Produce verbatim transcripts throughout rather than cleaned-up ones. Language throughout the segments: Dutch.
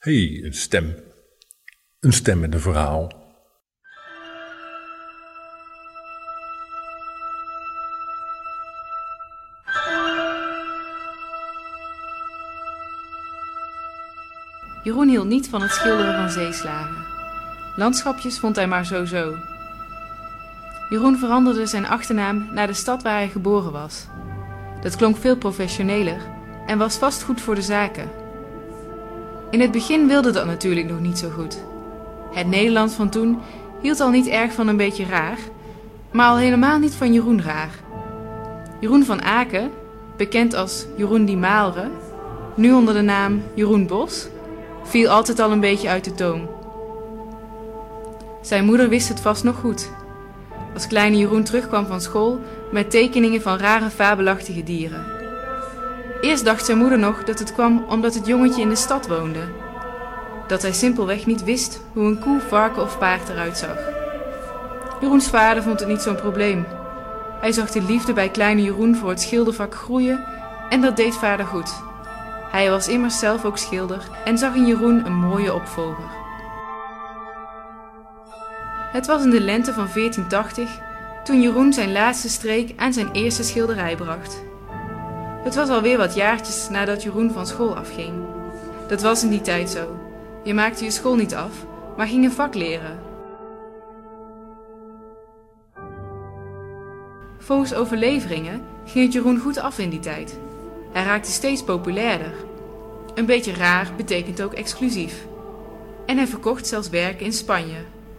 Hé, hey, een stem. Een stem met een verhaal. Jeroen hield niet van het schilderen van zeeslagen. Landschapjes vond hij maar zo-zo. Jeroen veranderde zijn achternaam naar de stad waar hij geboren was. Dat klonk veel professioneler en was vast goed voor de zaken. In het begin wilde dat natuurlijk nog niet zo goed. Het Nederland van toen hield al niet erg van een beetje raar, maar al helemaal niet van Jeroen raar. Jeroen van Aken, bekend als Jeroen die Maalre, nu onder de naam Jeroen Bos, viel altijd al een beetje uit de toon. Zijn moeder wist het vast nog goed. Als kleine Jeroen terugkwam van school met tekeningen van rare fabelachtige dieren. Eerst dacht zijn moeder nog dat het kwam omdat het jongetje in de stad woonde. Dat hij simpelweg niet wist hoe een koe, varken of paard eruit zag. Jeroens vader vond het niet zo'n probleem. Hij zag de liefde bij kleine Jeroen voor het schildervak groeien en dat deed vader goed. Hij was immers zelf ook schilder en zag in Jeroen een mooie opvolger. Het was in de lente van veertien tachtig toen Jeroen zijn laatste streek aan zijn eerste schilderij bracht. Het was alweer wat jaartjes nadat Jeroen van school afging. Dat was in die tijd zo. Je maakte je school niet af, maar ging een vak leren. Volgens overleveringen ging het Jeroen goed af in die tijd. Hij raakte steeds populairder. Een beetje raar betekent ook exclusief. En hij verkocht zelfs werken in Spanje.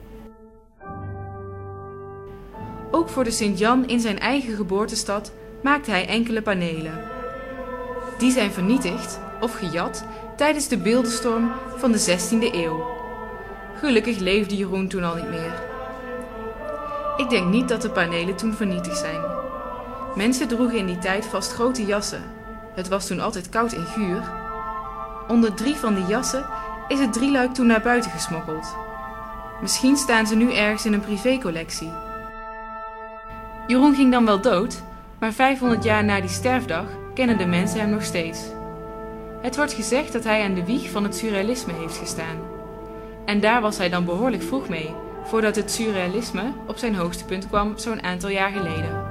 Ook voor de Sint-Jan in zijn eigen geboortestad maakte hij enkele panelen. Die zijn vernietigd of gejat tijdens de beeldenstorm van de zestiende eeuw. Gelukkig leefde Jeroen toen al niet meer. Ik denk niet dat de panelen toen vernietigd zijn. Mensen droegen in die tijd vast grote jassen. Het was toen altijd koud en guur. Onder drie van die jassen is het drieluik toen naar buiten gesmokkeld. Misschien staan ze nu ergens in een privécollectie. Jeroen ging dan wel dood, maar vijfhonderd jaar na die sterfdag kennen de mensen hem nog steeds. Het wordt gezegd dat hij aan de wieg van het surrealisme heeft gestaan. En daar was hij dan behoorlijk vroeg mee, voordat het surrealisme op zijn hoogste punt kwam zo'n aantal jaar geleden.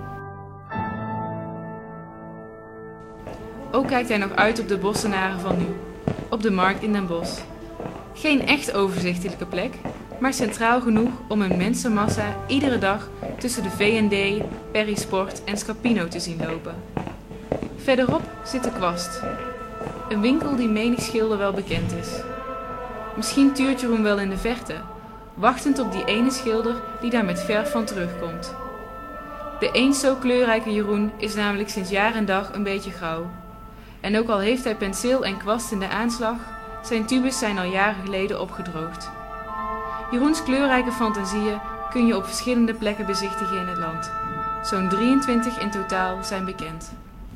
Ook kijkt hij nog uit op de Bossenaren van nu, op de markt in Den Bosch. Geen echt overzichtelijke plek, maar centraal genoeg om een mensenmassa iedere dag tussen de V en D, Perisport en Scapino te zien lopen. Verderop zit de Kwast, een winkel die menig schilder wel bekend is. Misschien tuurt Jeroen wel in de verte, wachtend op die ene schilder die daar met verf van terugkomt. De eens zo kleurrijke Jeroen is namelijk sinds jaar en dag een beetje grauw. En ook al heeft hij penseel en kwast in de aanslag, zijn tubes zijn al jaren geleden opgedroogd. Jeroens kleurrijke fantasieën kun je op verschillende plekken bezichtigen in het land. Zo'n drieëntwintig in totaal zijn bekend.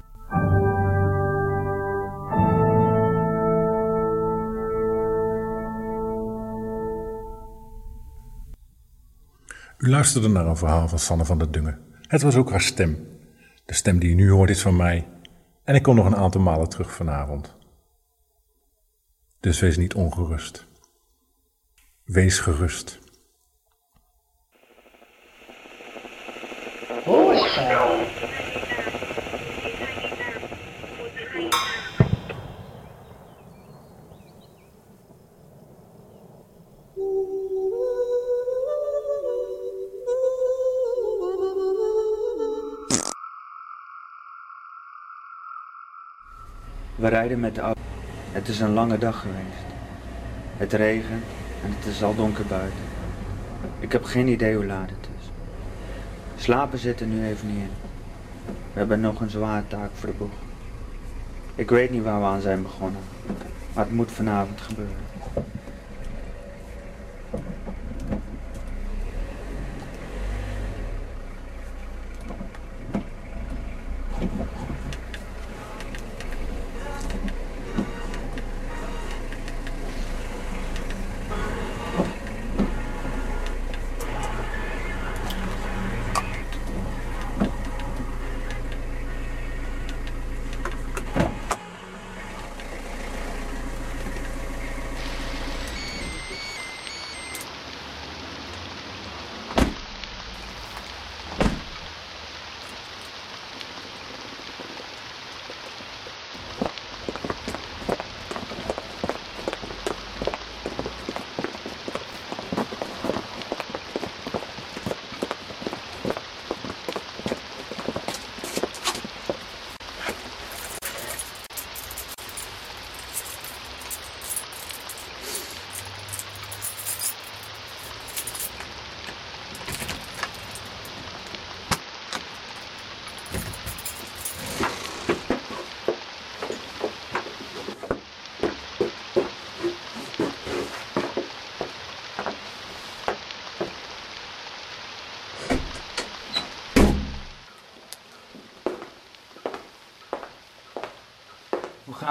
U luisterde naar een verhaal van Sanne van der Dungen. Het was ook haar stem. De stem die u nu hoort is van mij. En ik kom nog een aantal malen terug vanavond. Dus wees niet ongerust. Wees gerust. Hoorspel. We rijden met de auto. Het is een lange dag geweest. Het regent en het is al donker buiten. Ik heb geen idee hoe laat het is. Slapen zit er nu even niet in. We hebben nog een zware taak voor de boeg. Ik weet niet waar we aan zijn begonnen, maar het moet vanavond gebeuren.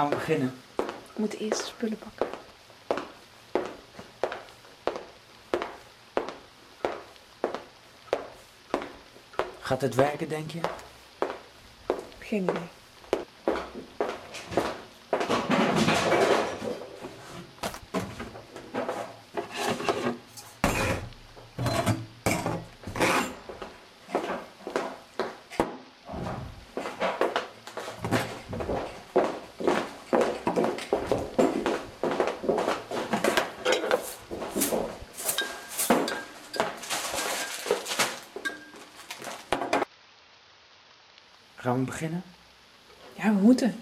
Gaan we beginnen? We moeten eerst de spullen pakken. Gaat het werken, denk je? Geen idee. Gaan we beginnen? Ja, we moeten.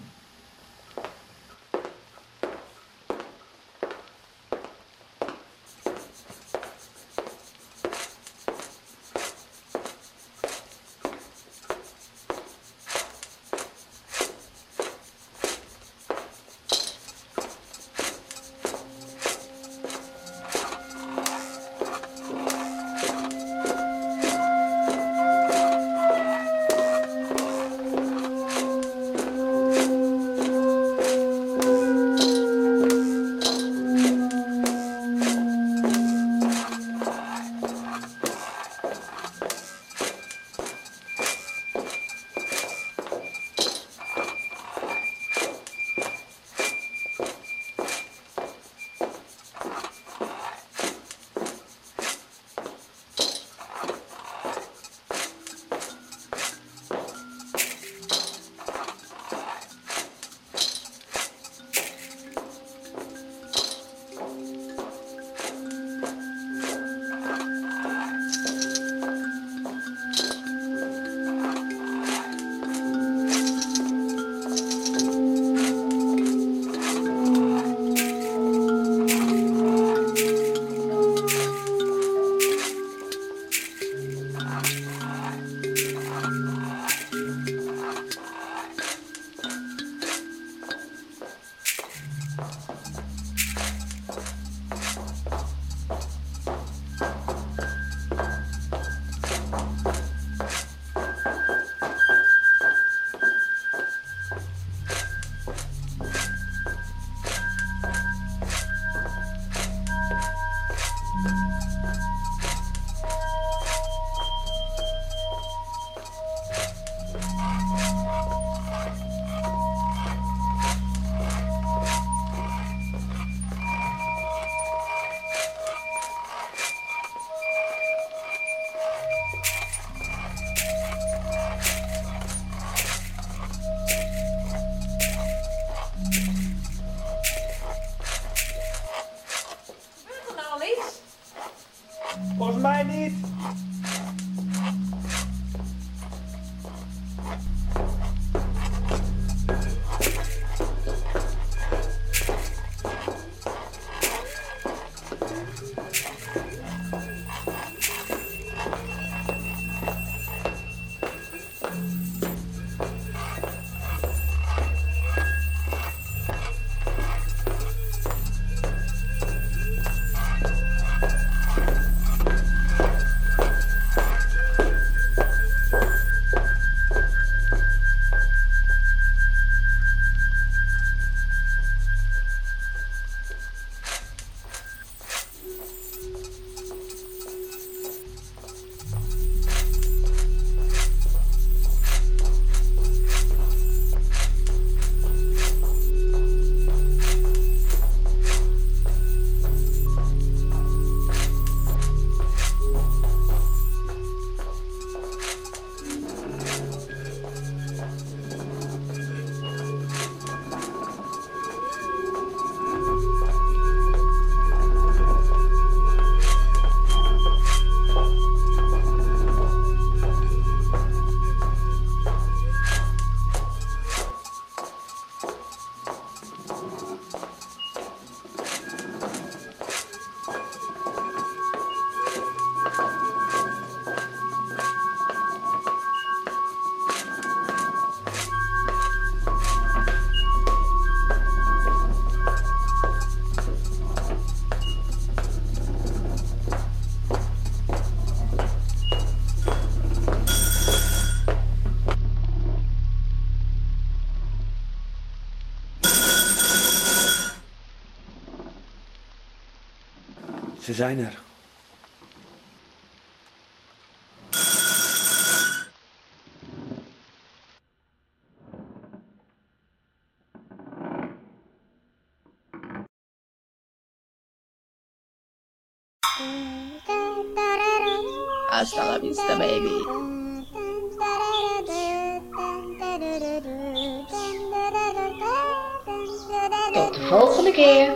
Ze zijn er. Hasta la vista, baby. Tot de volgende keer.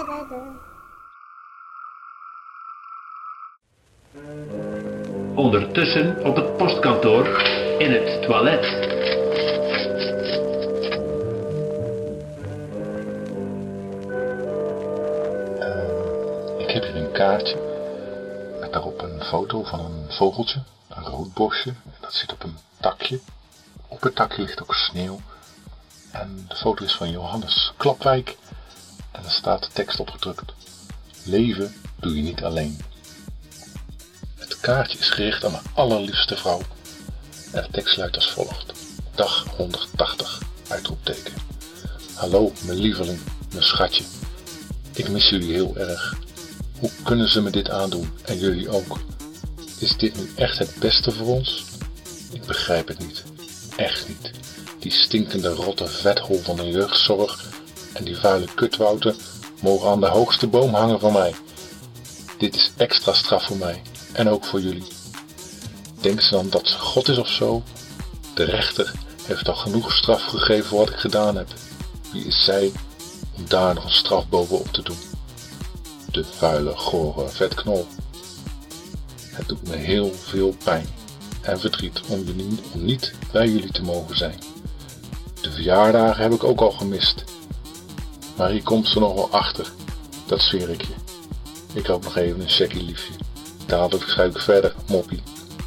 Ondertussen op het postkantoor in het toilet. Ik heb hier een kaartje met daarop een foto van een vogeltje, een roodborstje. Dat zit op een takje. Op het takje ligt ook sneeuw. En de foto is van Johannes Klapwijk. En er staat de tekst opgedrukt. Leven doe je niet alleen. Het kaartje is gericht aan mijn allerliefste vrouw. En de tekst luidt als volgt. Dag honderdtachtig, uitroepteken. Hallo, mijn lieveling, mijn schatje. Ik mis jullie heel erg. Hoe kunnen ze me dit aandoen en jullie ook? Is dit nu echt het beste voor ons? Ik begrijp het niet. Echt niet. Die stinkende rotte vethol van de jeugdzorg en die vuile kutwouten mogen aan de hoogste boom hangen van mij. Dit is extra straf voor mij en ook voor jullie. Denken ze dan dat ze God is of zo? De rechter heeft al genoeg straf gegeven voor wat ik gedaan heb. Wie is zij om daar nog een straf bovenop te doen? De vuile, gore vetknol. Het doet me heel veel pijn en verdriet om, jullie, om niet bij jullie te mogen zijn. De verjaardagen heb ik ook al gemist. Maar hier komt ze nog wel achter, dat zweer ik je. Ik hoop nog even een checkie, liefje. Dadelijk schrijf ik verder, moppie.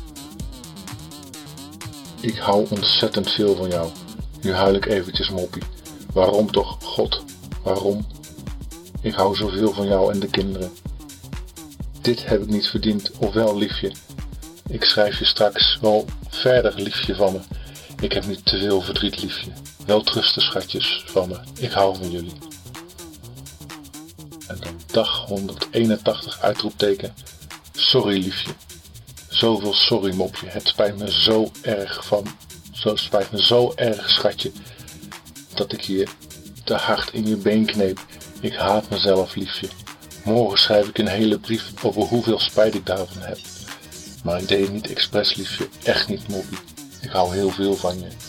Ik hou ontzettend veel van jou. Nu huil ik eventjes, moppie. Waarom toch, God? Waarom? Ik hou zoveel van jou en de kinderen. Dit heb ik niet verdiend, of wel, liefje? Ik schrijf je straks wel verder, liefje van me. Ik heb niet te veel verdriet, liefje. Wel trusten, schatjes, van me. Ik hou van jullie. En dan dag honderdeenentachtig, uitroepteken. Sorry, liefje. Zoveel sorry, mopje. Het spijt me zo erg van... Zo spijt me zo erg, schatje. Dat ik je te hard in je been kneep. Ik haat mezelf, liefje. Morgen schrijf ik een hele brief over hoeveel spijt ik daarvan heb. Maar ik deed het niet expres, liefje. Echt niet, moppie. Ik hou heel veel van je.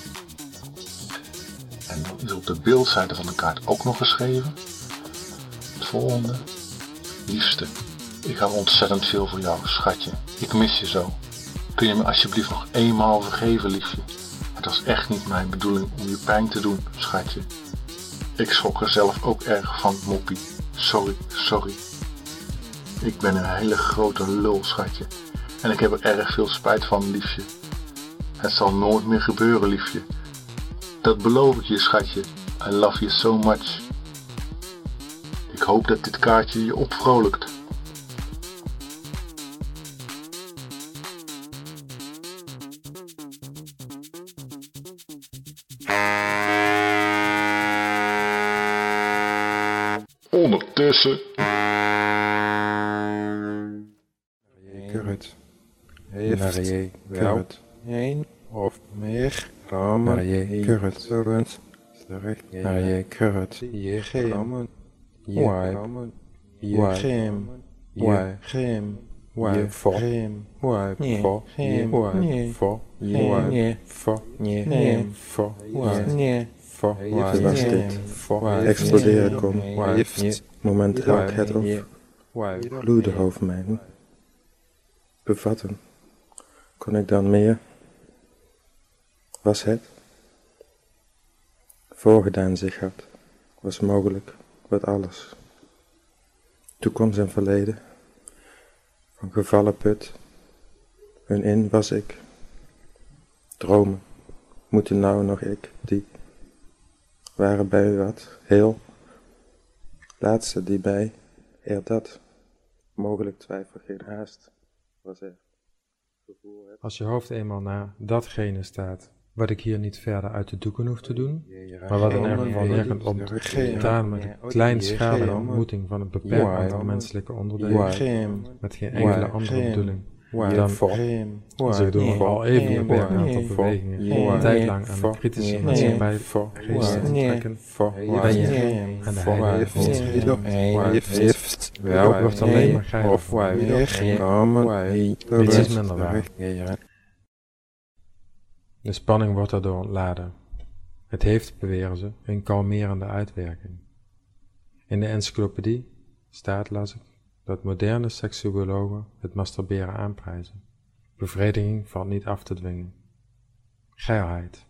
En dan is op de beeldzijde van de kaart ook nog geschreven. Het volgende. Liefste, ik hou ontzettend veel van jou, schatje. Ik mis je zo. Kun je me alsjeblieft nog eenmaal vergeven, liefje? Het was echt niet mijn bedoeling om je pijn te doen, schatje. Ik schrok er zelf ook erg van, moppie. Sorry, sorry. Ik ben een hele grote lul, schatje. En ik heb er erg veel spijt van, liefje. Het zal nooit meer gebeuren, liefje. Dat beloof ik je, schatje. I love you so much. Ik hoop dat dit kaartje je opvrolijkt. Ondertussen. Kurret. Heeft wel één of meer ramen je kurret. Surrend. Naar je kurret. Je geem. Je ramen. Je geem. Je geem. Je voor. Je voor. Je voor. Je voor. Je voor. Je voor. Even was dit. Exploderen kon. Moment raak het of gloeide over mij. Bevatten. Kon ik dan meer? Was het? Voorgedaan zich had. Was mogelijk. Wat alles. Toekomst en verleden. Van gevallen put. Hun in was ik. Dromen. Moeten nou nog ik, die. Waren bij wat, heel. Laatste die bij, eer dat. Mogelijk twijfel, geen haast. Was er. Als je hoofd eenmaal naar datgene staat wat ik hier niet verder uit de doeken hoef te doen, maar wat in elk geval neerkomt op gedaan met een kleinschalige ontmoeting van een beperkt aantal menselijke onderdelen, met geen enkele andere bedoeling dan zich door een al even beperkt aantal bewegingen een tijd lang aan de kritische maatschappij geest te trekken, ben je en de heilige God wordt alleen maar geilig. Niets is minder waar. De spanning wordt daardoor ontladen. Het heeft, beweren ze, een kalmerende uitwerking. In de encyclopedie staat, las ik, dat moderne seksuologen het masturberen aanprijzen. Bevrediging valt niet af te dwingen. Geilheid.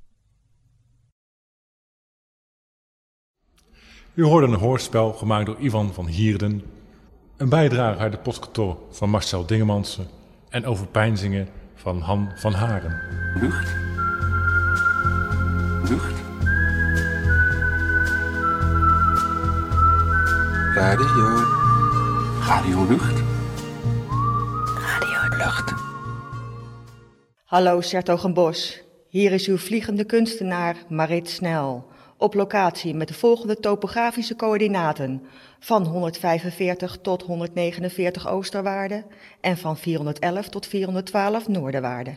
U hoorde een hoorspel gemaakt door Ivan van Hierden, een bijdrage uit het postkantoor van Marcel Dingemansen en overpeinzingen van Han van Haren. Lucht. Lucht. Radio. Radio Lucht. Radio Lucht. Hallo 's-Hertogenbosch, hier is uw vliegende kunstenaar Marit Snel. Op locatie met de volgende topografische coördinaten: van honderdvijfenveertig tot honderdnegenenveertig oosterwaarde en van vierhonderdelf tot vierhonderdtwaalf noorderwaarde.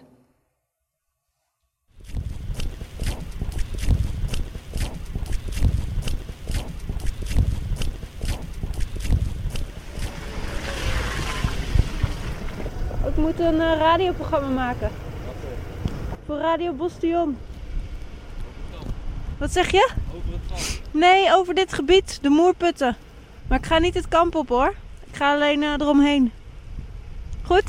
Ik moet een uh, radioprogramma maken. Voor Radio Bostion. Wat zeg je? Over het kamp. Nee, over dit gebied, de Moerputten. Maar ik ga niet het kamp op hoor. Ik ga alleen uh, eromheen. Goed?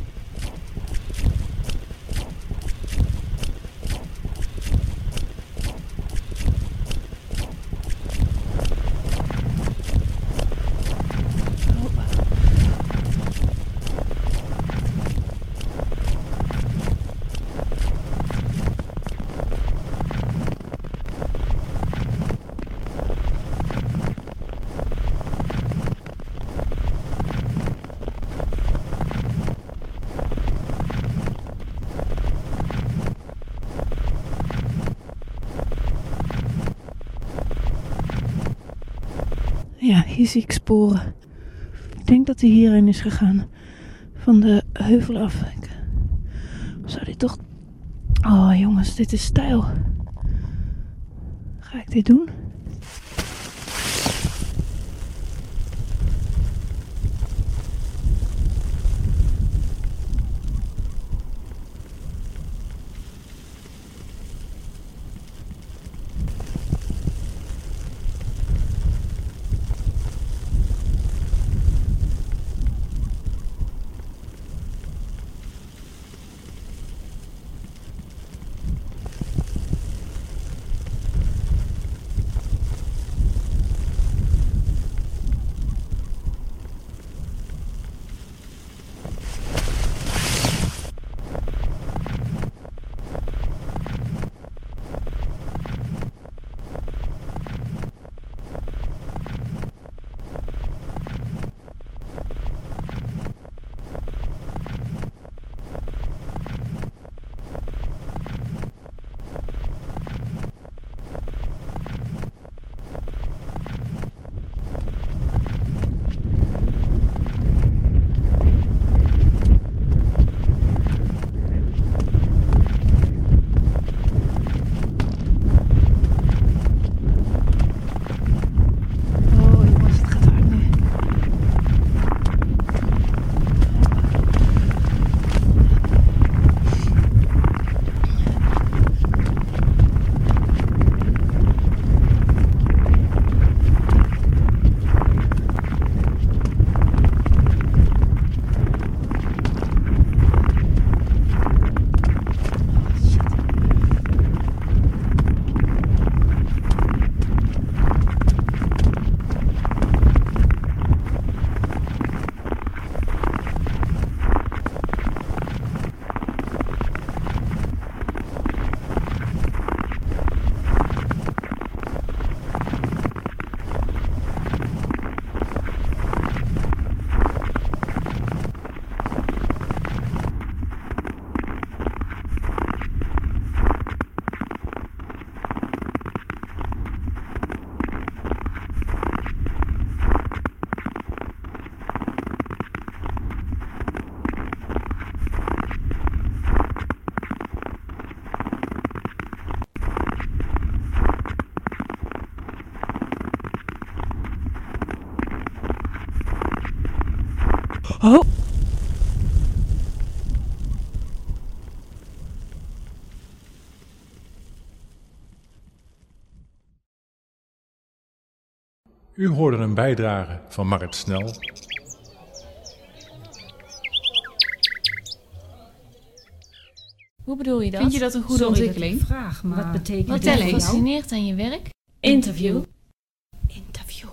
Ja, hier zie ik sporen. Ik denk dat hij hierheen is gegaan. Van de heuvel af. Ik... Zou dit toch... Oh jongens, dit is stijl. Ga ik dit doen? Oh. U hoorde een bijdrage van Marit Snel. Hoe bedoel je dat? Vind je dat een goede Sorry ontwikkeling? Dat ik vraag, maar wat betekent Wat dit tel voor ik? jou? Fascineert aan je werk? Interview. Interview.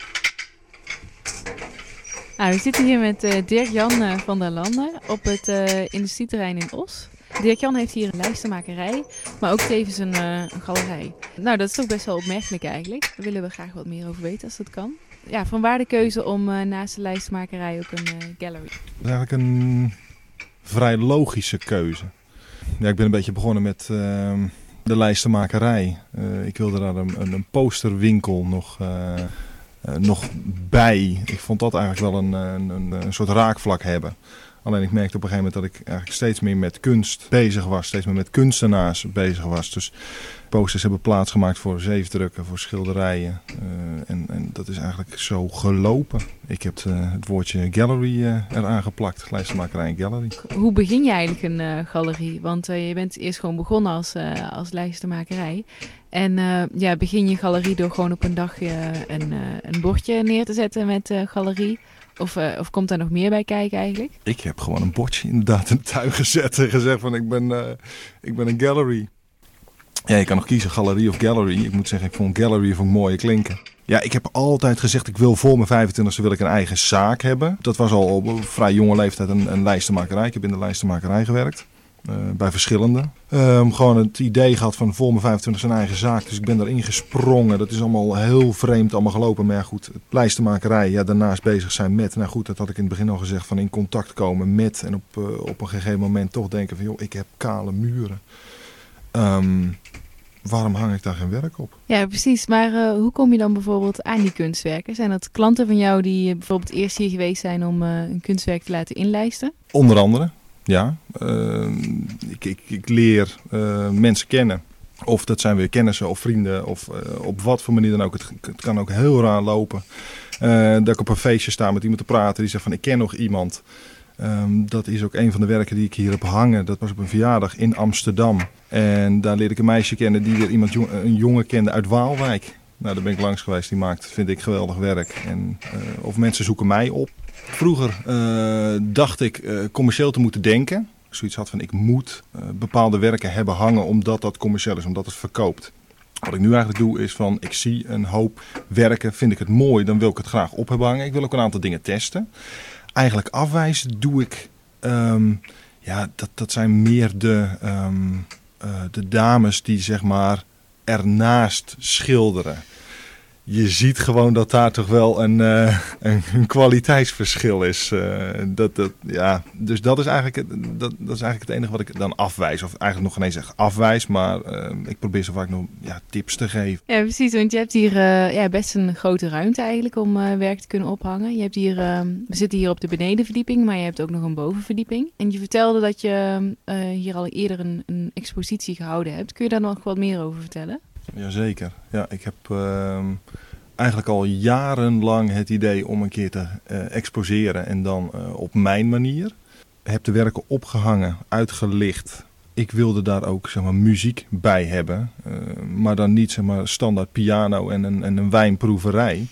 Nou, we zitten hier met uh, Dirk-Jan uh, van der Landen op het uh, industrieterrein in Os. Dirk-Jan heeft hier een lijstenmakerij, maar ook tevens een, uh, een galerij. Nou, dat is toch best wel opmerkelijk eigenlijk. Daar willen we graag wat meer over weten als dat kan. Ja, vanwaar de keuze om uh, naast de lijstenmakerij ook een uh, gallery? Dat is eigenlijk een vrij logische keuze. Ja, ik ben een beetje begonnen met uh, de lijstenmakerij. Uh, ik wilde daar een, een posterwinkel nog, uh, uh, nog bij. Ik vond dat eigenlijk wel een, een, een soort raakvlak hebben. Alleen ik merkte op een gegeven moment dat ik eigenlijk steeds meer met kunst bezig was. Steeds meer met kunstenaars bezig was. Dus posters hebben plaatsgemaakt voor zeefdrukken, voor schilderijen. Uh, en, en dat is eigenlijk zo gelopen. Ik heb uh, het woordje gallery uh, eraan geplakt. Lijstenmakerij en gallery. Hoe begin je eigenlijk een uh, galerie? Want uh, je bent eerst gewoon begonnen als, uh, als lijstenmakerij. En uh, ja, begin je galerie door gewoon op een dag uh, een, uh, een bordje neer te zetten met uh, galerie? Of, uh, of komt daar nog meer bij kijken eigenlijk? Ik heb gewoon een bordje inderdaad in de tuin gezet en gezegd van ik ben, uh, ik ben een gallery. Ja, je kan nog kiezen galerie of gallery. Ik moet zeggen, ik vond gallery vond ik mooie klinken. Ja, ik heb altijd gezegd, ik wil voor mijn vijfentwintigste wil ik een eigen zaak hebben. Dat was al op een vrij jonge leeftijd een, een lijstenmakerij. Ik heb in de lijstenmakerij gewerkt. Uh, bij verschillende. Um, gewoon het idee gehad van voor mijn vijfentwintigste een eigen zaak. Dus ik ben daarin gesprongen. Dat is allemaal heel vreemd allemaal gelopen. Maar ja, goed, het lijstenmakerij, ja, daarnaast bezig zijn met. Nou goed, dat had ik in het begin al gezegd, van in contact komen met. En op, uh, op een gegeven moment toch denken van, joh, ik heb kale muren. Um, waarom hang ik daar geen werk op? Ja, precies. Maar uh, hoe kom je dan bijvoorbeeld aan die kunstwerken? Zijn dat klanten van jou die uh, bijvoorbeeld eerst hier geweest zijn om uh, een kunstwerk te laten inlijsten? Onder andere. Ja, uh, ik, ik, ik leer uh, mensen kennen. Of dat zijn weer kennissen of vrienden of uh, op wat voor manier dan ook. Het, het kan ook heel raar lopen. Uh, dat ik op een feestje sta met iemand te praten die zegt van ik ken nog iemand. Um, dat is ook een van de werken die ik hier heb hangen. Dat was op een verjaardag in Amsterdam. En daar leerde ik een meisje kennen die weer iemand, een jongen kende uit Waalwijk. Nou, daar ben ik langs geweest. Die maakt, vind ik, geweldig werk. En, uh, of mensen zoeken mij op. Vroeger uh, dacht ik uh, commercieel te moeten denken. Ik zoiets had van ik moet uh, bepaalde werken hebben hangen omdat dat commercieel is, omdat het verkoopt. Wat ik nu eigenlijk doe is van ik zie een hoop werken, vind ik het mooi, dan wil ik het graag op hebben hangen. Ik wil ook een aantal dingen testen. Eigenlijk afwijzen doe ik, um, ja dat, dat zijn meer de, um, uh, de dames die zeg maar ernaast schilderen. Je ziet gewoon dat daar toch wel een, uh, een, een kwaliteitsverschil is. Uh, dat, dat, ja. Dus dat is, eigenlijk, dat, dat is eigenlijk het enige wat ik dan afwijs. Of eigenlijk nog geen eens zeg afwijs, maar uh, ik probeer zo vaak nog ja, tips te geven. Ja, precies. Want je hebt hier uh, ja, best een grote ruimte eigenlijk om uh, werk te kunnen ophangen. Je hebt hier, uh, we zitten hier op de benedenverdieping, maar je hebt ook nog een bovenverdieping. En je vertelde dat je uh, hier al eerder een, een expositie gehouden hebt. Kun je daar nog wat meer over vertellen? Jazeker. Ja, ik heb uh, eigenlijk al jarenlang het idee om een keer te uh, exposeren en dan uh, op mijn manier. Ik heb de werken opgehangen, uitgelicht. Ik wilde daar ook zeg maar, muziek bij hebben, uh, maar dan niet zeg maar, standaard piano en een, en een wijnproeverij.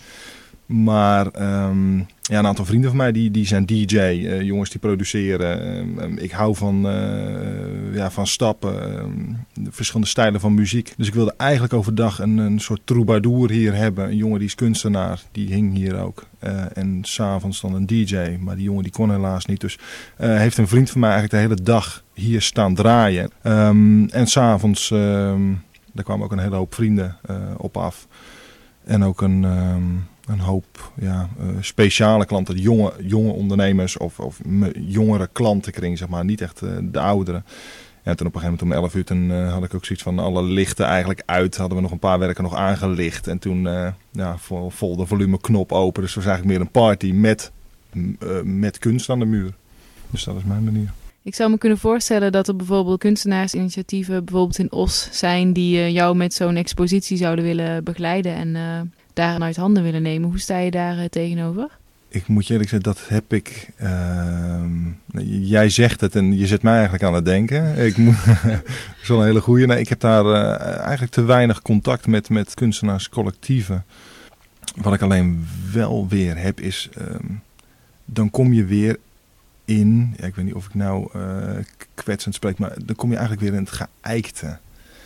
Maar um, ja, een aantal vrienden van mij die, die zijn D J, uh, jongens die produceren. Um, ik hou van, uh, ja, van stappen, um, verschillende stijlen van muziek. Dus ik wilde eigenlijk overdag een, een soort troubadour hier hebben. Een jongen die is kunstenaar, die hing hier ook. Uh, en s'avonds dan een D J, maar die jongen die kon helaas niet. Dus uh, heeft een vriend van mij eigenlijk de hele dag hier staan draaien. Um, en s'avonds, um, daar kwamen ook een hele hoop vrienden uh, op af. En ook een... Um, Een hoop ja, uh, speciale klanten, jonge, jonge ondernemers of, of jongere klantenkring, zeg maar, niet echt uh, de ouderen. En toen op een gegeven moment om elf uur toen, uh, had ik ook zoiets van alle lichten eigenlijk uit. Hadden we nog een paar werken nog aangelicht. En toen uh, ja, vol, vol de volumeknop open. Dus het was eigenlijk meer een party met, uh, met kunst aan de muur. Dus dat is mijn manier. Ik zou me kunnen voorstellen dat er bijvoorbeeld kunstenaarsinitiatieven bijvoorbeeld in Os zijn die uh, jou met zo'n expositie zouden willen begeleiden en uh, daar uit handen willen nemen. Hoe sta je daar uh, tegenover? Ik moet je eerlijk zeggen, dat heb ik... Uh, jij zegt het en je zet mij eigenlijk aan het denken. Ik moet, dat is wel een hele goeie. Nee, ik heb daar uh, eigenlijk te weinig contact met, met kunstenaarscollectieven. Wat ik alleen wel weer heb is... Um, dan kom je weer in... Ja, ik weet niet of ik nou uh, kwetsend spreek, maar dan kom je eigenlijk weer in het geëikte.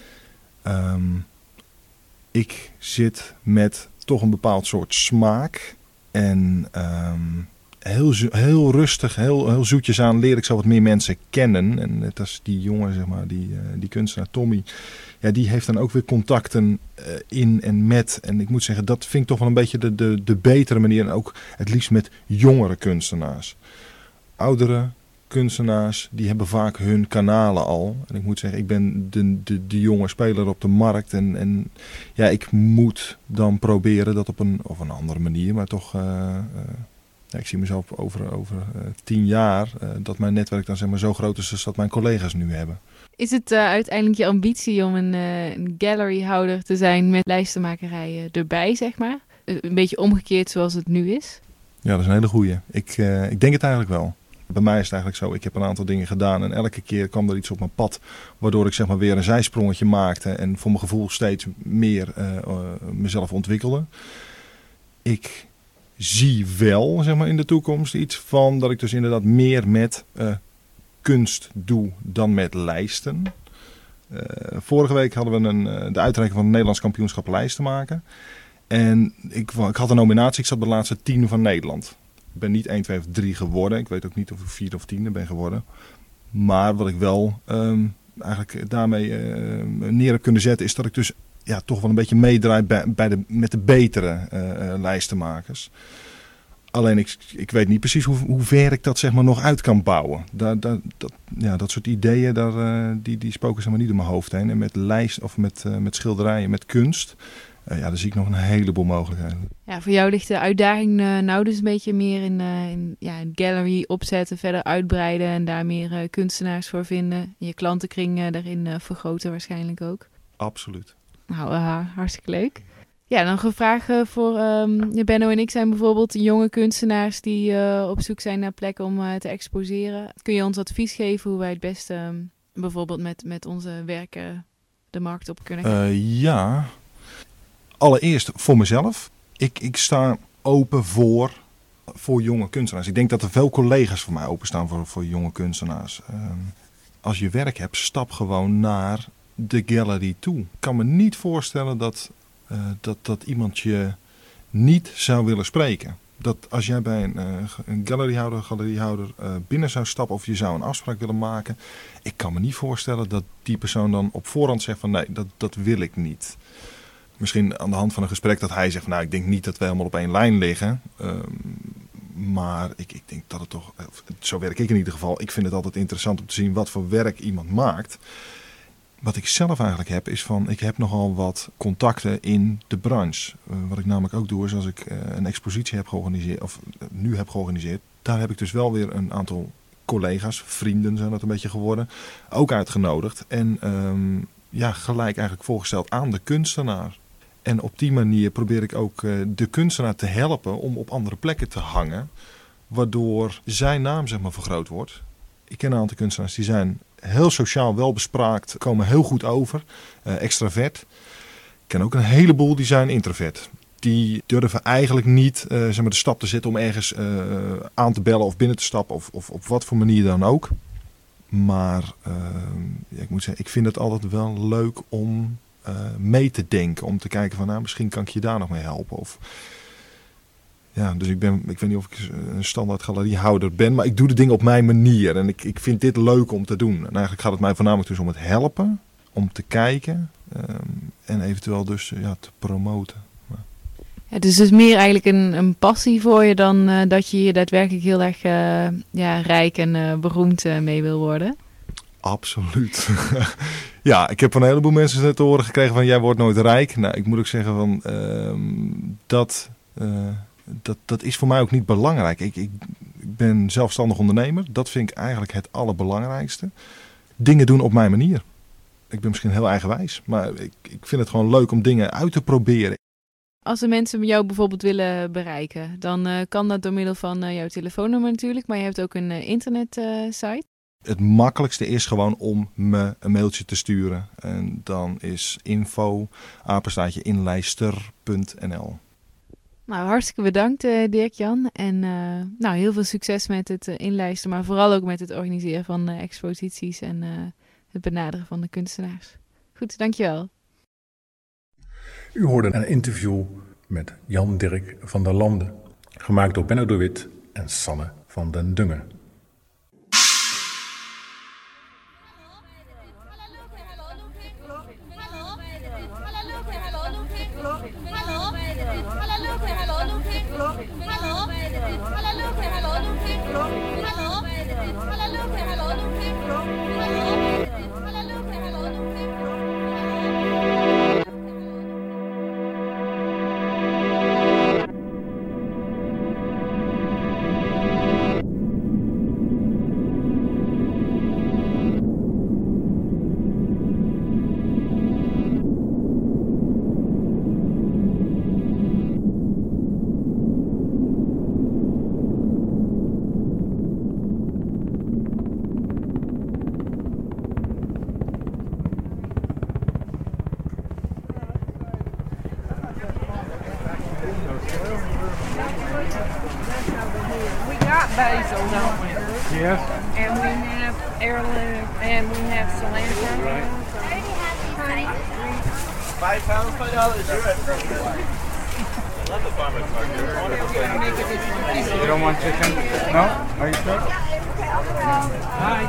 Um, ik zit met toch een bepaald soort smaak... En um, heel, heel rustig, heel, heel zoetjes aan leer ik zo wat meer mensen kennen. En net als die jongen, zeg maar, die, uh, die kunstenaar Tommy. Ja, die heeft dan ook weer contacten uh, in en met. En ik moet zeggen, dat vind ik toch wel een beetje de, de, de betere manier. En ook het liefst met jongere kunstenaars. Oudere kunstenaars, die hebben vaak hun kanalen al. En ik moet zeggen, ik ben de, de, de jonge speler op de markt. En, en ja, ik moet dan proberen dat op een, of een andere manier, maar toch... Uh, uh, ja, ik zie mezelf over, over uh, tien jaar, uh, dat mijn netwerk dan zeg maar zo groot is als dat mijn collega's nu hebben. Is het uh, uiteindelijk je ambitie om een, uh, een galleryhouder te zijn met lijstenmakerij uh, erbij, zeg maar? Uh, een beetje omgekeerd zoals het nu is? Ja, dat is een hele goeie. Ik, uh, ik denk het eigenlijk wel. Bij mij is het eigenlijk zo, ik heb een aantal dingen gedaan en elke keer kwam er iets op mijn pad, waardoor ik zeg maar weer een zijsprongetje maakte en voor mijn gevoel steeds meer uh, uh, mezelf ontwikkelde. Ik zie wel, zeg maar, in de toekomst iets van dat ik dus inderdaad meer met uh, kunst doe dan met lijsten. Uh, vorige week hadden we een, uh, de uitreiking van het Nederlands kampioenschap lijsten maken. En ik, ik had een nominatie, ik zat bij de laatste tien van Nederland. Ik ben niet één, twee of drie geworden. Ik weet ook niet of ik vier of tiende ben geworden. Maar wat ik wel um, eigenlijk daarmee uh, neer heb kunnen zetten, is dat ik dus ja, toch wel een beetje meedraai bij, bij de, met de betere uh, uh, lijstenmakers. Alleen ik, ik weet niet precies hoe, hoe ver ik dat zeg maar nog uit kan bouwen. Daar, daar, dat, ja, dat soort ideeën, daar, uh, die, die spoken zeg maar niet door mijn hoofd heen. En met lijst of met, uh, met schilderijen, met kunst. Uh, ja, daar zie ik nog een heleboel mogelijkheden. Ja, voor jou ligt de uitdaging uh, nou dus een beetje meer in, uh, in ja, een gallery opzetten, verder uitbreiden en daar meer uh, kunstenaars voor vinden. Je klantenkring uh, daarin uh, vergroten waarschijnlijk ook. Absoluut. Nou, uh, hartstikke leuk. Ja, dan een vraag uh, voor um, Benno en ik zijn bijvoorbeeld jonge kunstenaars die uh, op zoek zijn naar plekken om uh, te exposeren. Kun je ons advies geven hoe wij het beste um, bijvoorbeeld met, met onze werken de markt op kunnen gaan? Uh, ja... Allereerst voor mezelf. Ik, ik sta open voor, voor jonge kunstenaars. Ik denk dat er veel collega's van mij openstaan voor, voor jonge kunstenaars. Um, als je werk hebt, stap gewoon naar de gallery toe. Ik kan me niet voorstellen dat, uh, dat, dat iemand je niet zou willen spreken. Dat als jij bij een, uh, een galleryhouder, galeriehouder uh, binnen zou stappen of je zou een afspraak willen maken. Ik kan me niet voorstellen dat die persoon dan op voorhand zegt van nee, dat, dat wil ik niet. Misschien aan de hand van een gesprek dat hij zegt van nou, ik denk niet dat we helemaal op één lijn liggen. Um, maar ik, ik denk dat het toch, zo werk ik in ieder geval. Ik vind het altijd interessant om te zien wat voor werk iemand maakt. Wat ik zelf eigenlijk heb is van, ik heb nogal wat contacten in de branche. Uh, wat ik namelijk ook doe is als ik uh, een expositie heb georganiseerd, of uh, nu heb georganiseerd. Daar heb ik dus wel weer een aantal collega's, vrienden zijn dat een beetje geworden, ook uitgenodigd. En um, ja, gelijk eigenlijk voorgesteld aan de kunstenaar. En op die manier probeer ik ook uh, de kunstenaar te helpen om op andere plekken te hangen. Waardoor zijn naam zeg maar vergroot wordt. Ik ken een aantal kunstenaars die zijn heel sociaal welbespraakt, komen heel goed over, uh, extravert. Ik ken ook een heleboel die zijn introvert. Die durven eigenlijk niet uh, zeg maar de stap te zetten om ergens uh, aan te bellen of binnen te stappen of, of op wat voor manier dan ook. Maar uh, ja, ik moet zeggen, ik vind het altijd wel leuk om uh, mee te denken. Om te kijken van nou, misschien kan ik je daar nog mee helpen. Of, ja, dus ik ben, ik weet niet of ik een standaard galeriehouder ben, maar ik doe de dingen op mijn manier. En ik, ik vind dit leuk om te doen. En eigenlijk gaat het mij voornamelijk dus om het helpen, om te kijken um, en eventueel dus ja, te promoten. Ja, het is dus meer eigenlijk een, een passie voor je dan uh, dat je hier daadwerkelijk heel erg uh, ja, rijk en uh, beroemd uh, mee wil worden. Absoluut. Ja, ik heb van een heleboel mensen te horen gekregen van jij wordt nooit rijk. Nou, ik moet ook zeggen van uh, dat, uh, dat, dat is voor mij ook niet belangrijk. Ik, ik, ik ben zelfstandig ondernemer. Dat vind ik eigenlijk het allerbelangrijkste. Dingen doen op mijn manier. Ik ben misschien heel eigenwijs, maar ik, ik vind het gewoon leuk om dingen uit te proberen. als de mensen jou bijvoorbeeld willen bereiken, dan uh, kan dat door middel van uh, jouw telefoonnummer natuurlijk, maar je hebt ook een uh, internetsite. Uh, Het makkelijkste is gewoon om me een mailtje te sturen. En dan is info apenstaartje inlijster punt n l. Nou, hartstikke bedankt uh, Dirk-Jan. En uh, nou, heel veel succes met het uh, inlijsten, maar vooral ook met het organiseren van uh, exposities en uh, het benaderen van de kunstenaars. Goed, dankjewel. U hoorde een interview met Jan Dirk van der Lande, gemaakt door Benno de Wit en Sanne van den Dungen. Basil, don't we? Yes. And we have heirloom, and we have cilantro. Right. Five pounds, five dollars. You're at love the farmer's market. You don't want chicken? No? Are you sure? Hi.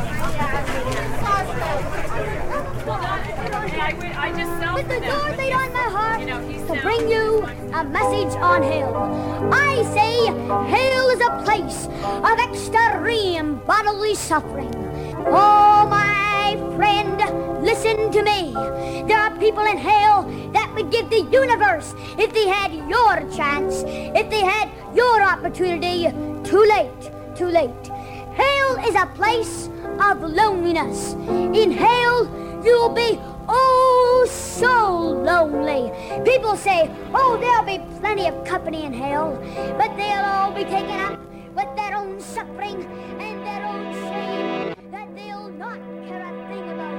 I just With the Lord laid on my heart to bring you a message on hell. I say hell is a place of extreme bodily suffering. Oh, my friend, listen to me. There are people in hell that would give the universe if they had your chance, if they had your opportunity. Too late, too late. Hell is a place of loneliness. In hell, you'll be oh so lonely. People say, oh, there'll be plenty of company in hell, but they'll all be taken up with their own suffering and their own shame that they'll not care a thing about.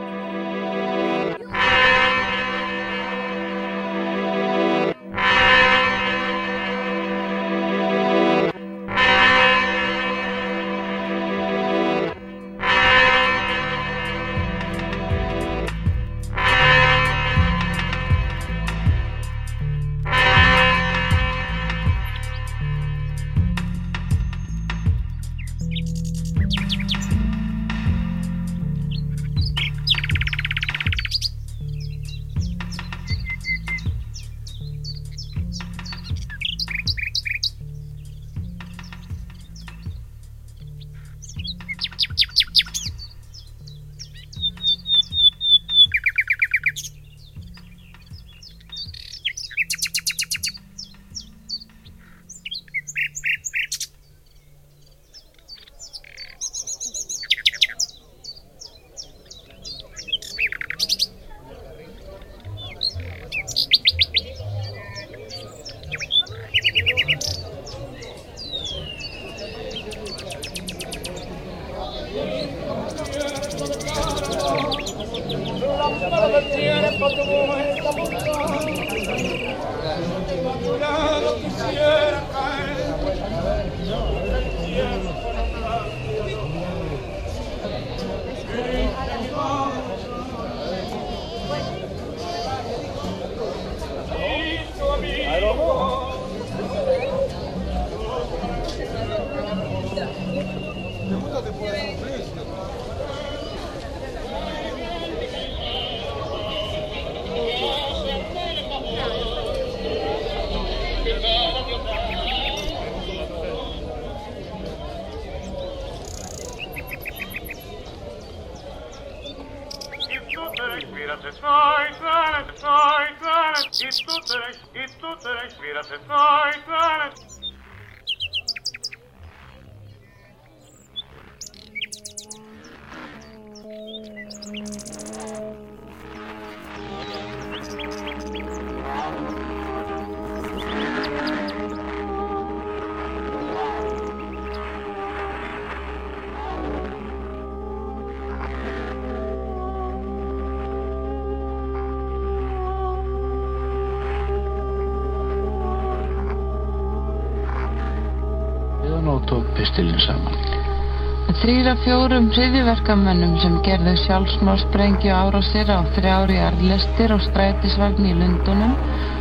og tók pistilinn saman. Þrír af fjórum hryðjuverkamönnum sem gerðu sjálfsmorðsprengju árásir á þrjár jarðlestir og strætisvagn í Lundúnum.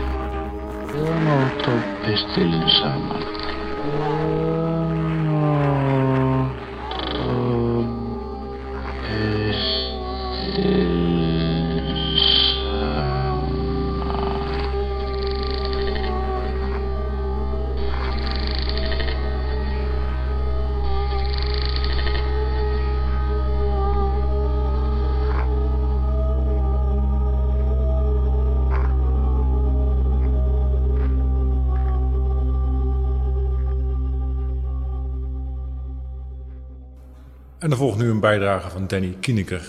Og tók pistilinn saman. En er volgt nu een bijdrage van Danny Kieneker.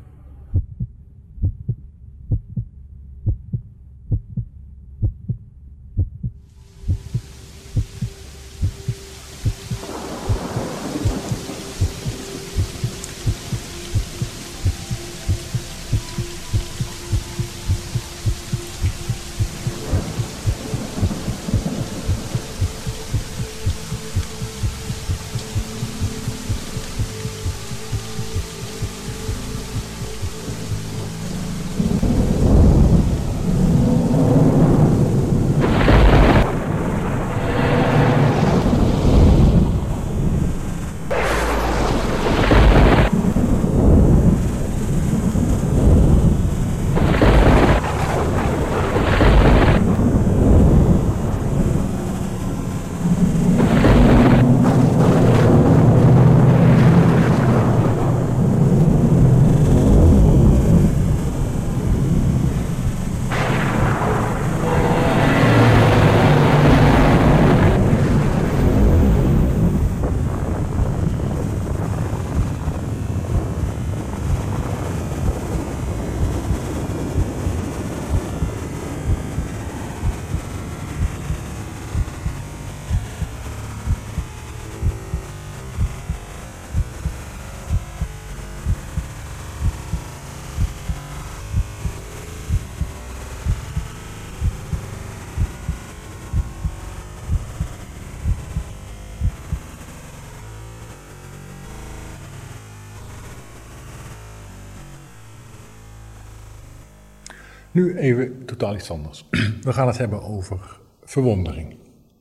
Nu even totaal iets anders. We gaan het hebben over verwondering.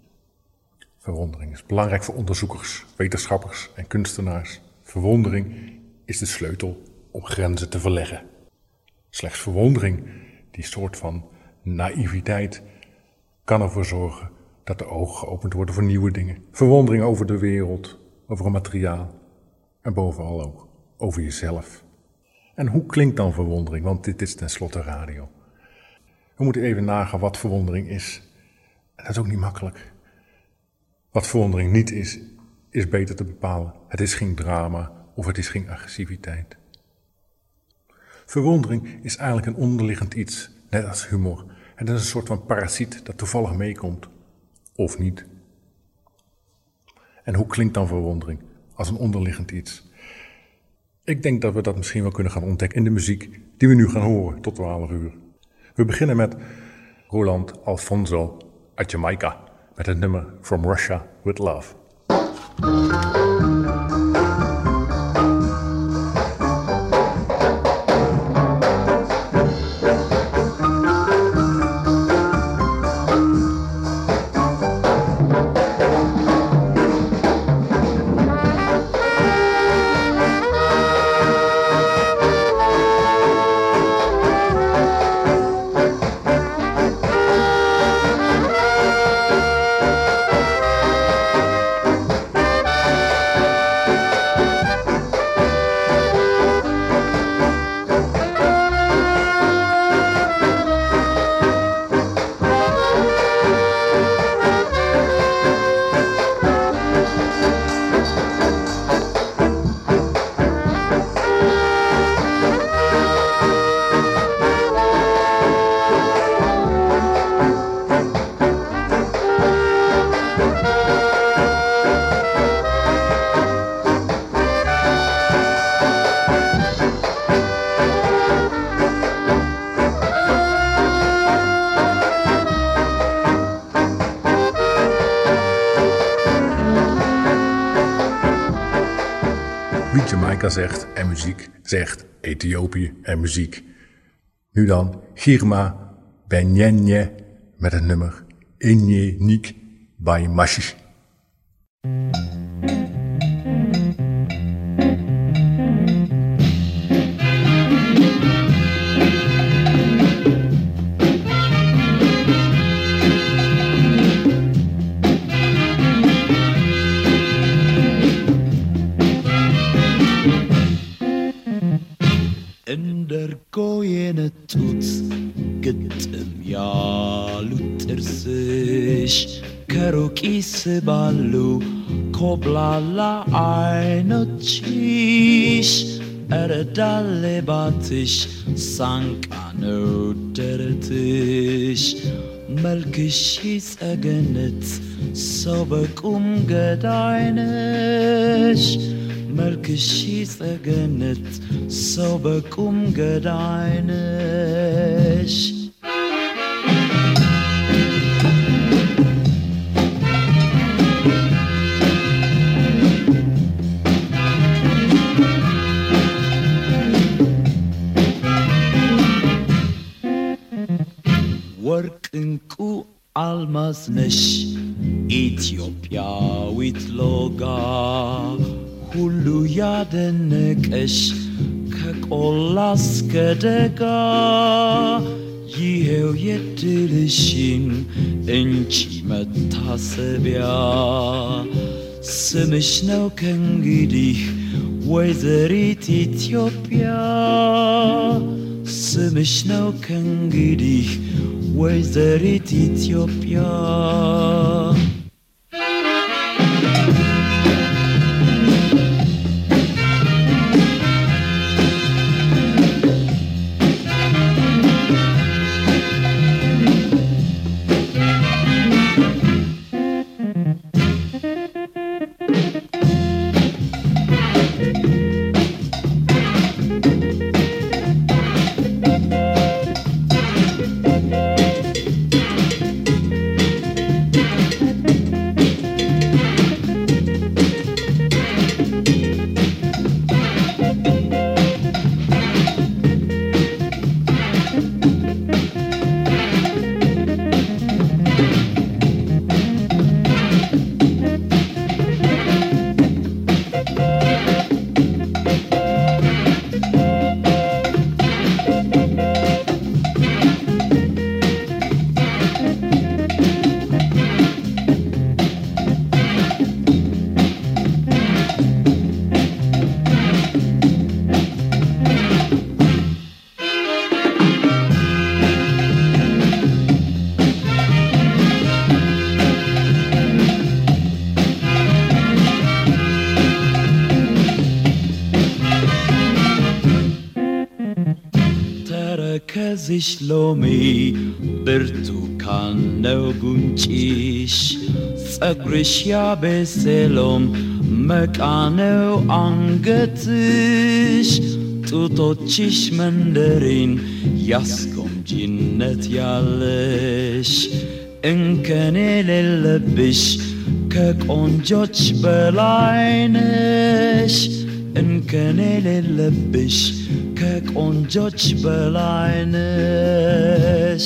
Verwondering is belangrijk voor onderzoekers, wetenschappers en kunstenaars. Verwondering is de sleutel om grenzen te verleggen. Slechts verwondering, die soort van naïviteit, kan ervoor zorgen dat de ogen geopend worden voor nieuwe dingen. Verwondering over de wereld, over een materiaal en bovenal ook over jezelf. En hoe klinkt dan verwondering? Want dit is tenslotte radio. We moeten even nagaan wat verwondering is. En dat is ook niet makkelijk. Wat verwondering niet is, is beter te bepalen. Het is geen drama of het is geen agressiviteit. Verwondering is eigenlijk een onderliggend iets, net als humor. Het is een soort van parasiet dat toevallig meekomt, of niet. En hoe klinkt dan verwondering als een onderliggend iets? Ik denk dat we dat misschien wel kunnen gaan ontdekken in de muziek die we nu gaan horen tot twaalf uur. We beginnen met Roland Alfonso uit Jamaica met het nummer From Russia With Love. Thank wie Jamaica zegt en muziek, zegt Ethiopië en muziek. Nu dan Girma Benyenye met het nummer Inye Nik by Mashi. እንደርጎየነቱት ግጥም ያሉት ጥርስሽ ከሩቅ ይስባሉ ኮብላላ አይኖችሽ ኧረ ዳሌባትሽ ሳንቃ ነው ደረትሽ መልክሽ ጸገነት ሰው በቁም ገዳይነሽ መልክሽ ጸገነት ሰው በቁም ገዳይነሽ ወርቅ እንቁ አልማዝ ነሽ ኢትዮጵያዊት ሎጋ ሁሉ ያደነቀሽ ከቆላ እስከ ደጋ ይሄው የድልሽን እንቺ መታሰቢያ ስምሽ ነው ከእንግዲህ ወይዘሪት ኢትዮጵያ ስምሽ ነው ከእንግዲህ ወይዘሪት ኢትዮጵያ ተረከዝሽ ሎሚ ብርቱካን ነው ጉንጭሽ ጸጉርሽ ያቤሴሎም መቃ ነው አንገትሽ ጡቶችሽ መንደሪን ያስጎምጂነት ያለሽ እንከን የሌለብሽ ከቆንጆች በላይ ነሽ እንከን የሌለብሽ ከቆንጆች በላይ ነሽ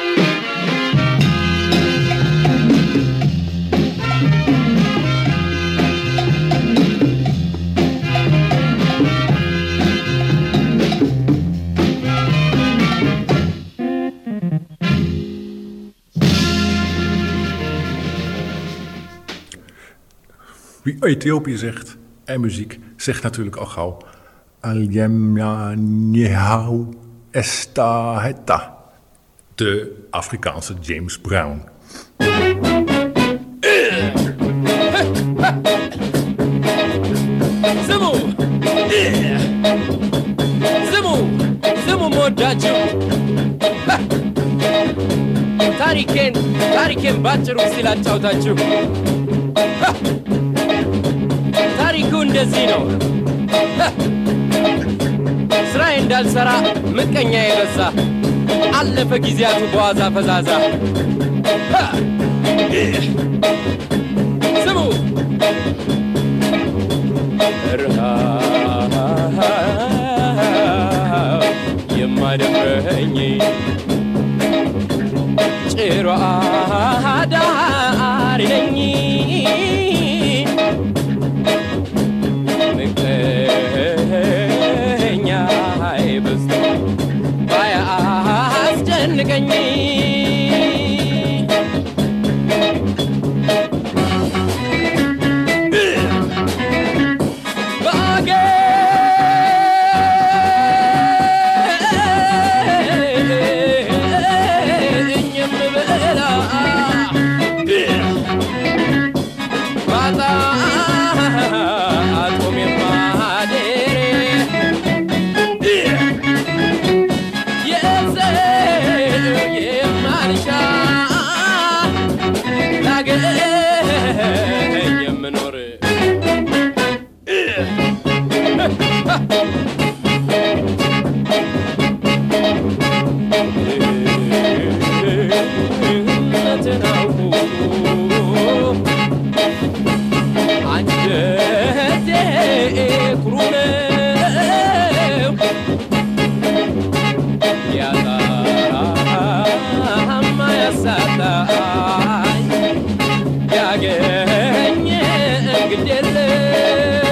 Wie Ethiopië zegt en muziek zegt natuurlijk al gauw Aljemja Nyehau Estaheta, de Afrikaanse James Brown. Zemo, Zemo, Zemo modachu. Tariken, Tariken ባጭሩ ሲላጫውታችሁ ታሪኩ እንደዚህ ነው። ስራዬ እንዳልሰራ ምቀኛ የበዛ አለፈ ጊዜያቱ በዋዛ ፈዛዛ። ስሙ ረሃ አለኝ ግድ የለም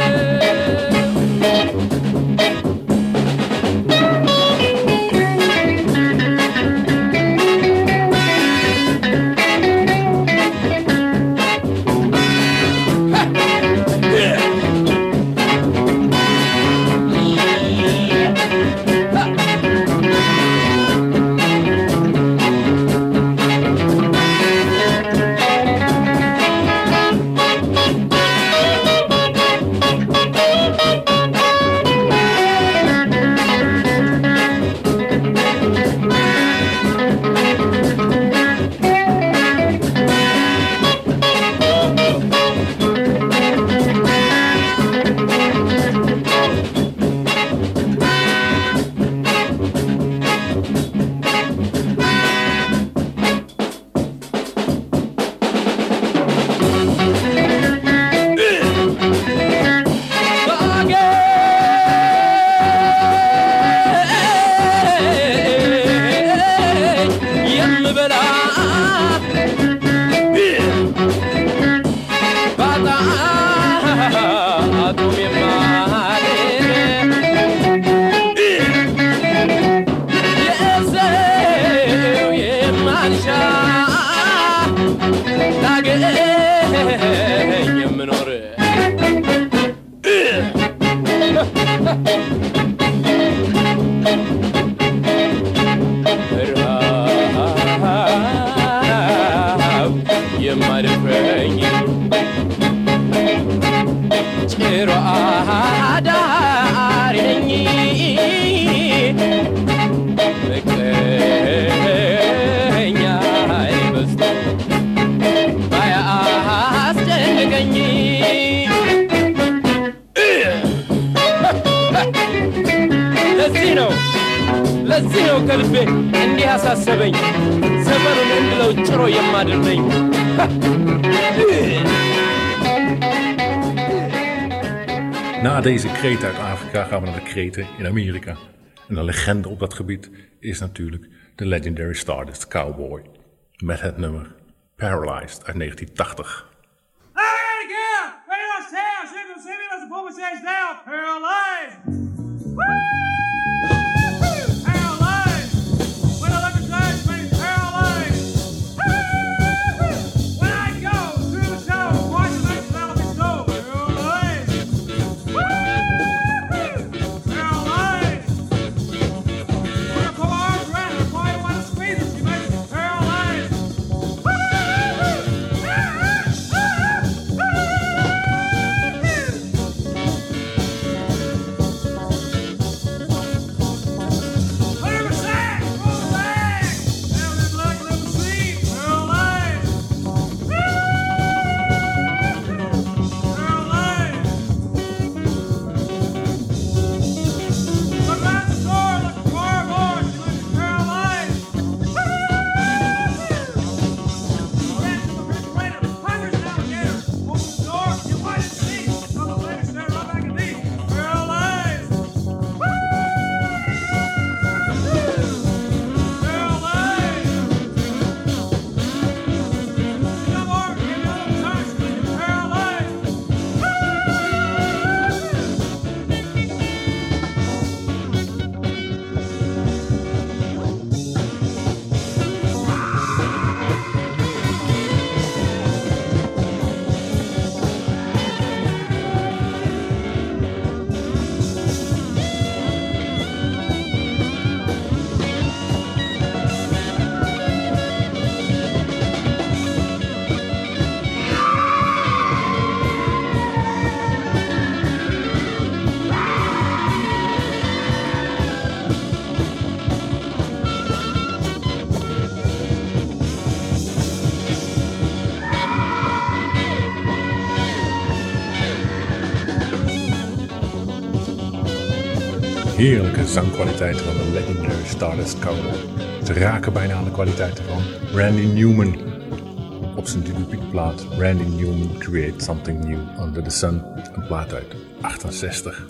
ለዚህ ነው ከልቤ እንዲህ አሳሰበኝ ዘመኑን እንድለው ጭሮ የማድርነኝ Na deze kreten uit Afrika gaan we naar de kreten in Amerika. En de legende op dat gebied is natuurlijk de legendary Stardust Cowboy. Met het nummer Paralyzed uit negentien tachtig. Heerlijke zangkwaliteiten van de legendary Stardust Cowboy. Ze raken bijna aan de kwaliteiten van Randy Newman. Op zijn debuutplaat Randy Newman Create Something New Under the Sun, een plaat uit achtenzestig.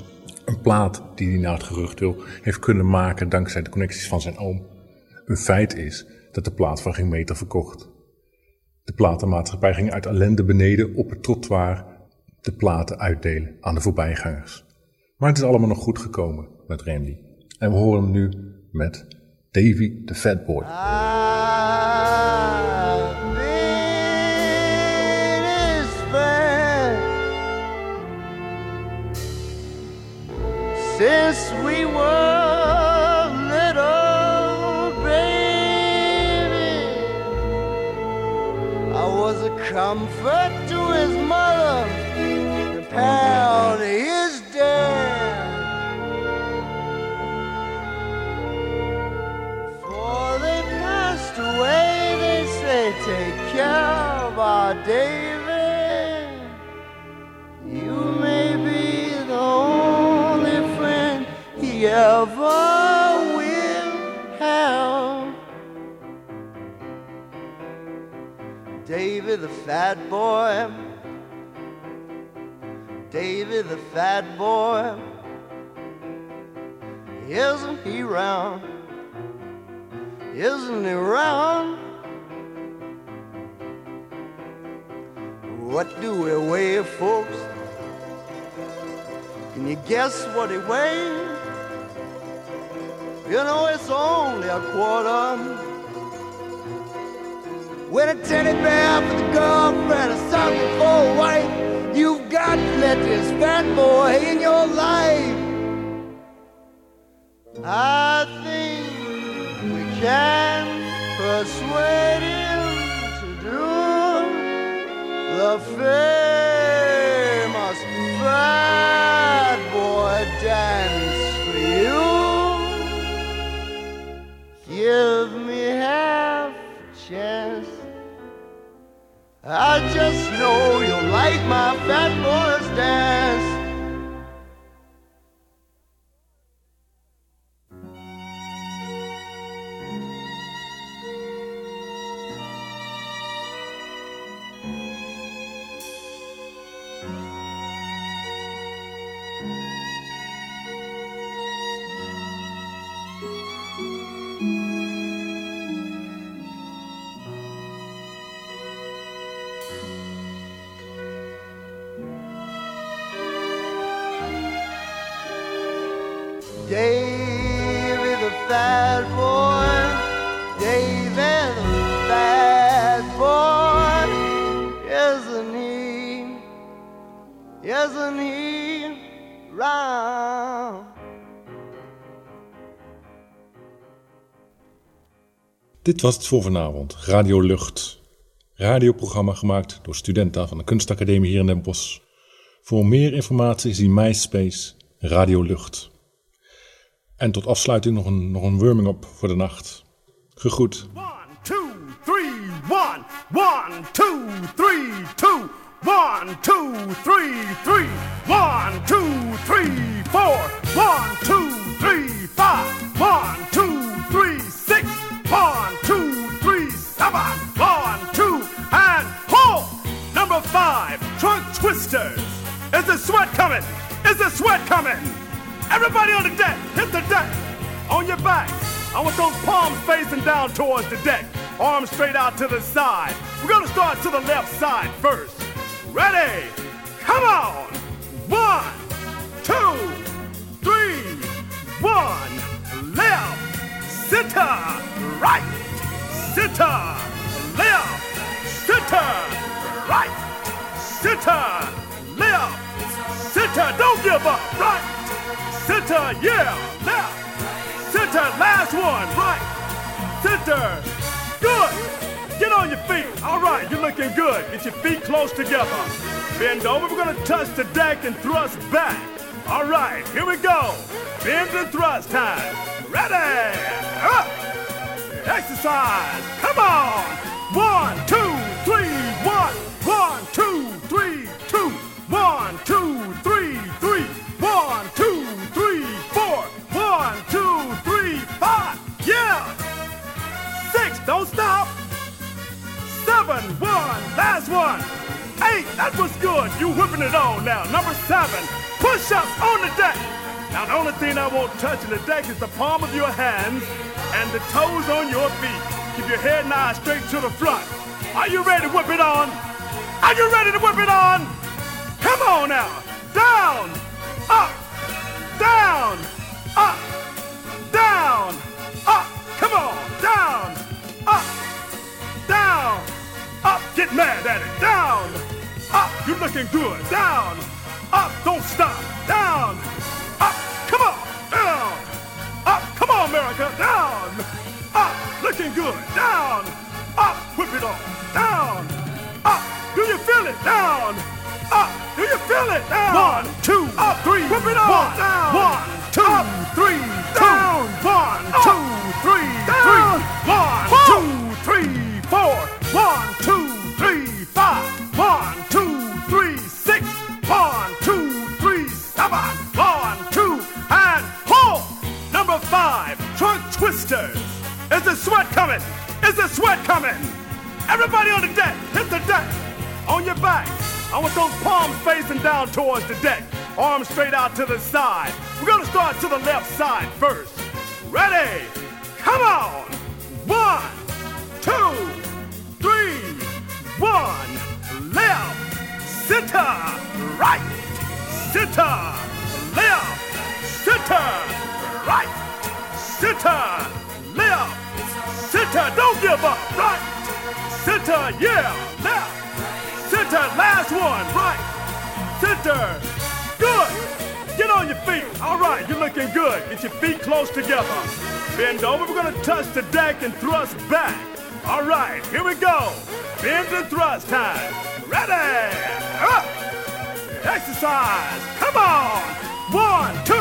Een plaat die hij naar het gerucht wil heeft kunnen maken dankzij de connecties van zijn oom. Een feit is dat de plaat van geen meter verkocht. De platenmaatschappij ging uit ellende beneden op het trottoir de platen uitdelen aan de voorbijgangers. Maar het is allemaal nog goed gekomen met Randy. En we horen hem nu met Davy the Fat Boy. Since we were little baby, I was a comfort to his mother, a pal to his dad. For they passed away, they say, take care of our David. You may be the only friend he ever will have. David the fat boy, David the fat boy, isn't he round? Isn't he round? What do we weigh, folks? Can you guess what he weighs? You know it's only a quarter. When a teddy bear for the girlfriend, a something for a wife, you've got to let this fat boy in your life. I think we can persuade him to do the famous fat boy dance for you. Give me half a chance. I just know you'll like my fat boy's dance. Davy the fat boy, Davy the fat boy, isn't he, isn't he round? Dit was het voor vanavond, Radio Lucht. Radioprogramma gemaakt door studenten van de Kunstacademie hier in Den Bosch. Voor meer informatie zie MySpace Radio Lucht. En tot afsluiting nog een, nog een warming-up voor de nacht. Gegroet. one, two, three, one, one, two, three, two, one, two, three, three, one, two, three, four, one, two, three, five, one, two, three, six, one, two, three, seven, one, two, and pull! Number five, trunk twisters. Is the sweat coming? Is the sweat coming? Everybody on the deck, hit the deck. On your back. I want those palms facing down towards the deck. Arms straight out to the side. We're gonna start to the left side first. Ready? Come on! One, two, three, one. Left, center, right, center, left, center, right, center, left, center. Don't give up, right? Center, yeah, left, center, last one, right, center, good, get on your feet, all right, you're looking good, get your feet close together, bend over, we're gonna touch the deck and thrust back, all right, here we go, bend and thrust time, ready, up, exercise, come on, one, two, three, one, one, two, three, two, one, two, three, three, one, two, three, four, one, two, three, five, yeah, six, don't stop, seven, one, last one, eight, that was good, you whipping it on now, number seven, push-ups on the deck, now the only thing I won't touch in the deck is the palm of your hands and the toes on your feet, keep your head and eyes straight to the front, Are you ready to whip it on? Are you ready to whip it on? Come on now. Down, up, down, up, down, up. Come on, down, up, down, up. Get mad at it. Down, up. You're looking good. Down, up. Don't stop. Down, up. Come on, down, up. Come on, America. Down, up. Looking good. Down, up. Whip it on. Down, up. Do you feel it? Down, up. Do you feel it? Down. One, two, up, three. Whip it on. One, down. One, two, up, three, down. One, two, three, down. Three. One, Whoa. two, three, four. One, two, three, five. One, two, three, six. One, two, three, seven. One, two, and pull. Number five, trunk twisters. Is the sweat coming? Is the sweat coming? Everybody on the deck, hit the deck. On your back. I want those palms facing down towards the deck. Arms straight out to the side. We're gonna start to the left side first. Ready? Come on. One, two, three, one. Left, center, right, center, left, center, right, center, left, center. Don't give up. Right, center, yeah, left. Center, last one, right, center, good. Get on your feet. All right, you're looking good. Get your feet close together. Bend over, we're gonna touch the deck and thrust back. All right, here we go. Bend and thrust time. Ready, up, exercise, come on. One, two,